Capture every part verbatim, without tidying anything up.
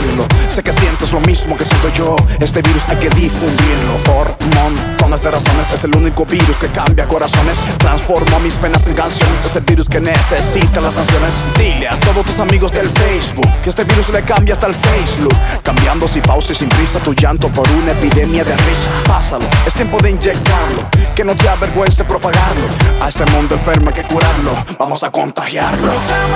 decirlo. Sé que sientes lo mismo que siento yo. Este virus hay que difundirlo por montones de razones. Es el único virus que cambia corazones. Transformo mis penas en canciones. Es el virus que necesita las naciones. Dile a todos tus amigos del Facebook que este virus le cambia hasta el Facebook. Cambiando sin pausa y sin prisa tu llanto por una epidemia de risa. Pásalo, es tiempo de inyectarlo. Que no te avergüence propagarlo. A este mundo enfermo hay que curarlo. Vamos a contagiarlo.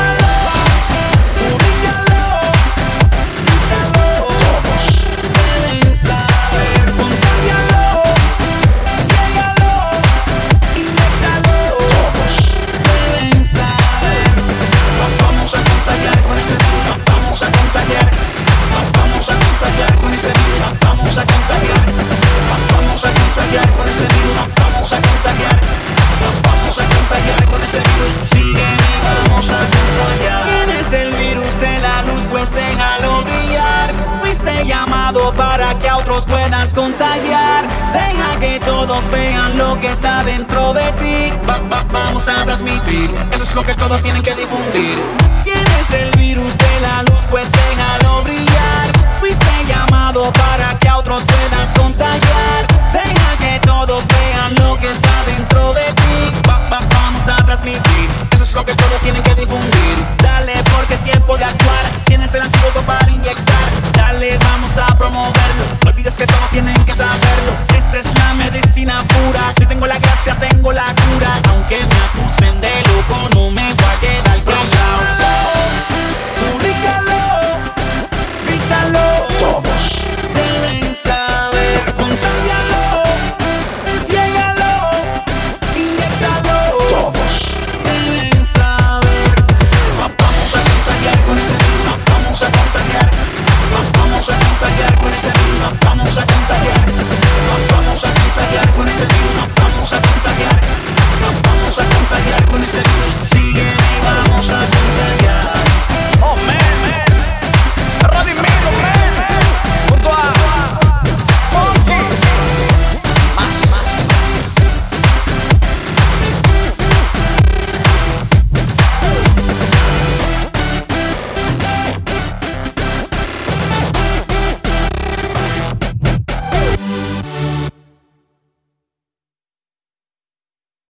Déjalo brillar, fuiste llamado para que a otros puedas contagiar. Deja que todos vean lo que está dentro de ti. Va, va, vamos a transmitir, eso es lo que todos tienen que difundir. Tienes el virus de la luz, pues déjalo brillar. Fuiste llamado para que a otros puedas contagiar. Deja que todos vean lo que está dentro de ti. Va, va, vamos a transmitir, eso es lo que todos tienen que difundir.